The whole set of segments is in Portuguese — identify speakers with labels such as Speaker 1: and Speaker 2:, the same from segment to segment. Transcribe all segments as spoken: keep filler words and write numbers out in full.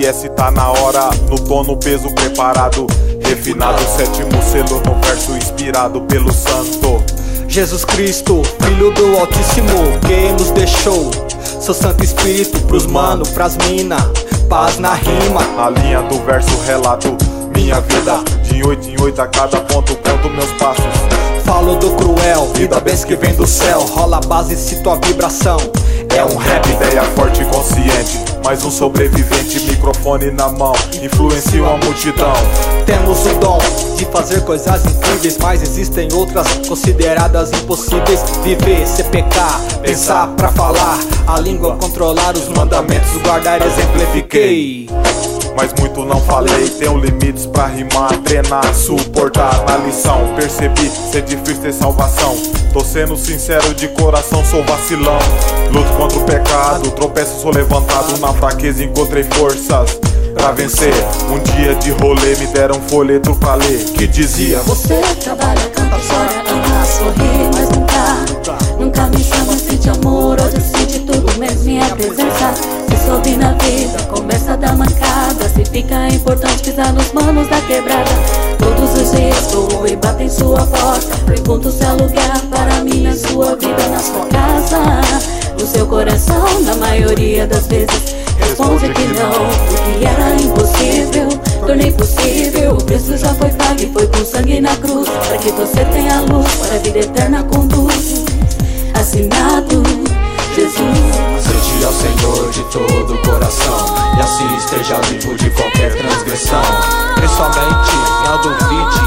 Speaker 1: S S tá na hora, no tom, no peso preparado, refinado, sétimo selo no verso inspirado pelo santo
Speaker 2: Jesus Cristo, Filho do Altíssimo, que nos deixou seu Santo Espírito pros mano, pras mina, paz na rima.
Speaker 1: Na linha do verso relato minha vida, de oito em oito a cada ponto conto meus passos.
Speaker 2: Falo do cruel e da bênção que vem do céu, rola a base, cito a vibração.
Speaker 1: É um rap, ideia forte e consciente, mais um sobrevivente, microfone na mão, influencia a multidão.
Speaker 2: Temos o dom de fazer coisas incríveis, mas existem outras consideradas impossíveis. Viver, C P K, pensar pra falar, a língua controlar, os mandamentos guardar, exemplifiquei.
Speaker 1: Mas muito não falei, tenho limites pra rimar, treinar, suportar na lição. Percebi, ser difícil ter salvação, tô sendo sincero de coração, sou vacilão. Luto contra o pecado, tropeço, sou levantado, na fraqueza encontrei forças pra vencer. Um dia de rolê me deram um folheto pra ler, que dizia:
Speaker 3: você trabalha, canta, chora, ama, sorri, mas nunca, nunca me chama, sente amor, hoje sente tudo menos minha presença. Se soube na vida, começa da mancada, se fica importante pisar nos manos da quebrada. Todos os dias vou e bato em sua porta, pergunto se há lugar para mim na sua vida, na sua casa, no seu coração. Na maioria das vezes responde que não, o que era impossível tornei possível. O preço já foi pago e foi com sangue na cruz, para que você tenha luz, para a vida eterna conduz. Assinado Jesus.
Speaker 4: Aceite ao Senhor de todo o coração, e assim esteja limpo de qualquer transgressão. Principalmente não duvide,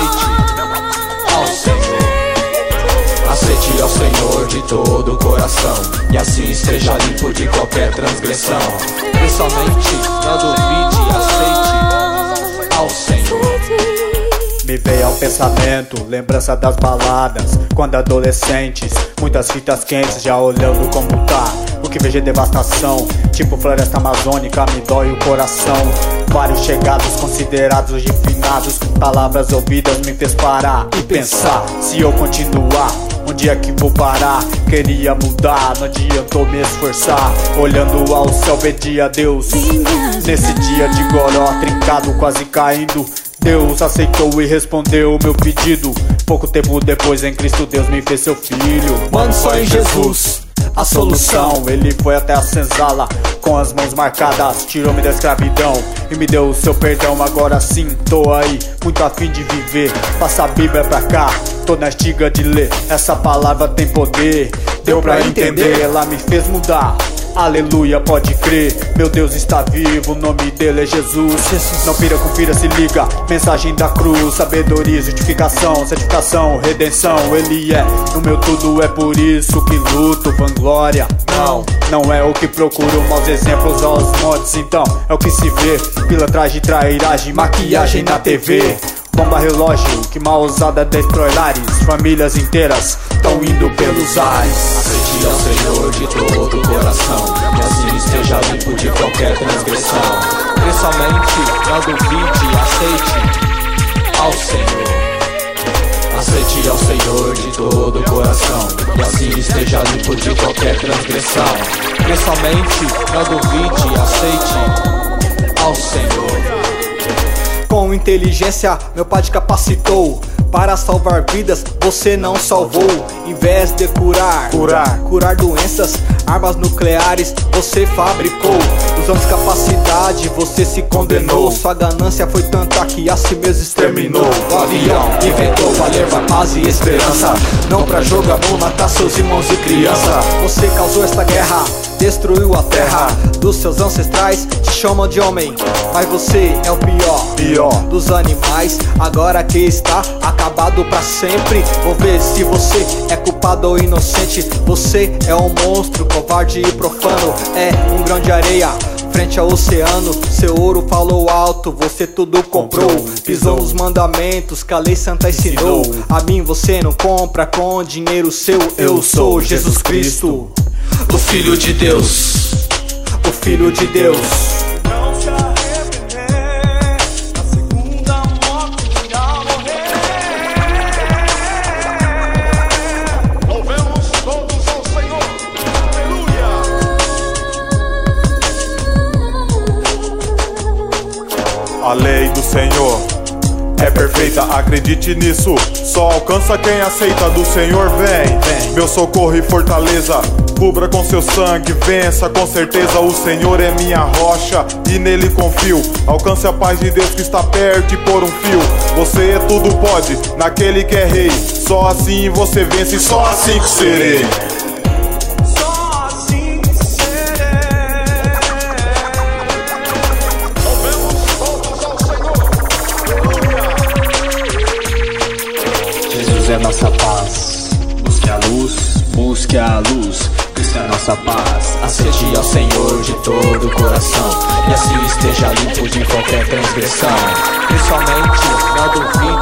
Speaker 4: aceite ao Senhor. Aceite ao Senhor de todo o coração, e assim esteja limpo de qualquer transgressão. Principalmente não duvide, aceite ao Senhor.
Speaker 2: Me veio ao pensamento, lembrança das baladas, quando adolescentes, muitas fitas quentes, já olhando como tá. O que vejo é devastação, tipo floresta amazônica, me dói o coração. Vários chegados, considerados hoje finados, palavras ouvidas me fez parar e pensar, se eu continuar, onde é que vou parar? Queria mudar, não adiantou me esforçar. Olhando ao céu, pedi a Deus, nesse dia de goró, trincado, quase caindo, Deus aceitou e respondeu o meu pedido. Pouco tempo depois, em Cristo Deus me fez seu filho. Mano, só em Jesus a solução. Ele foi até a senzala com as mãos marcadas, tirou-me da escravidão e me deu o seu perdão. Agora sim, tô aí, muito a fim de viver. Passa a Bíblia pra cá, tô na estiga de ler. Essa palavra tem poder, deu pra entender. Ela me fez mudar, aleluia, pode crer. Meu Deus está vivo, o nome dele é Jesus. Não pira, confira, se liga, mensagem da cruz. Sabedoria, justificação, santificação, redenção. Ele é, no meu tudo, é por isso que luto. Vanglória, não, não é o que procuro. Maus exemplos aos montes, então é o que se vê. Pilantragem, trairagem, maquiagem na T V. Bomba relógio, que mal usada destrói lares. Famílias inteiras tão indo pelos ares.
Speaker 4: Aceite ao Senhor de todo o coração, e assim esteja limpo de qualquer transgressão. Principalmente não duvide, aceite ao Senhor. Aceite ao Senhor de todo o coração, e assim esteja limpo de qualquer transgressão. Principalmente não duvide, aceite ao Senhor.
Speaker 2: Com inteligência meu pai te capacitou para salvar vidas, você não salvou. Em vez de curar,
Speaker 1: curar,
Speaker 2: curar doenças, armas nucleares você fabricou. Usando capacidade você se condenou. Sua ganância foi tanta que a si mesmo exterminou. O avião inventou pra levar paz e esperança, não pra jogar bom, matar seus irmãos e criança. Você causou esta guerra, destruiu a terra dos seus ancestrais, te chamam de homem, mas você é o pior,
Speaker 1: pior
Speaker 2: dos animais. Agora que está acabado pra sempre, vou ver se você é culpado ou inocente. Você é um monstro, covarde e profano, é um grão de areia frente ao oceano. Seu ouro falou alto, você tudo comprou. Pisou nos mandamentos que a lei santa ensinou. A mim você não compra com dinheiro seu. Eu sou Jesus Cristo,
Speaker 4: o Filho de Deus,
Speaker 2: o Filho de Deus.
Speaker 5: Não se arrepender, a segunda morte irá morrer. Louvemos todos ao Senhor, aleluia.
Speaker 1: perfeita, acredite nisso. Só alcança quem aceita, do Senhor vem, vem. Meu socorro e fortaleza, cubra com seu sangue, vença com certeza. O Senhor é minha rocha e nele confio. Alcance a paz de Deus que está perto e por um fio. Você é tudo pode, naquele que é rei. Só assim você vence e só assim que serei.
Speaker 5: Só assim que serei. Louvemos todos ao Senhor.
Speaker 4: Jesus é nossa paz. Busque a luz, busque a luz. Cristo é nossa paz. Acede ao Senhor de todo o coração, e assim esteja limpo de qualquer transgressão. Principalmente, não duvide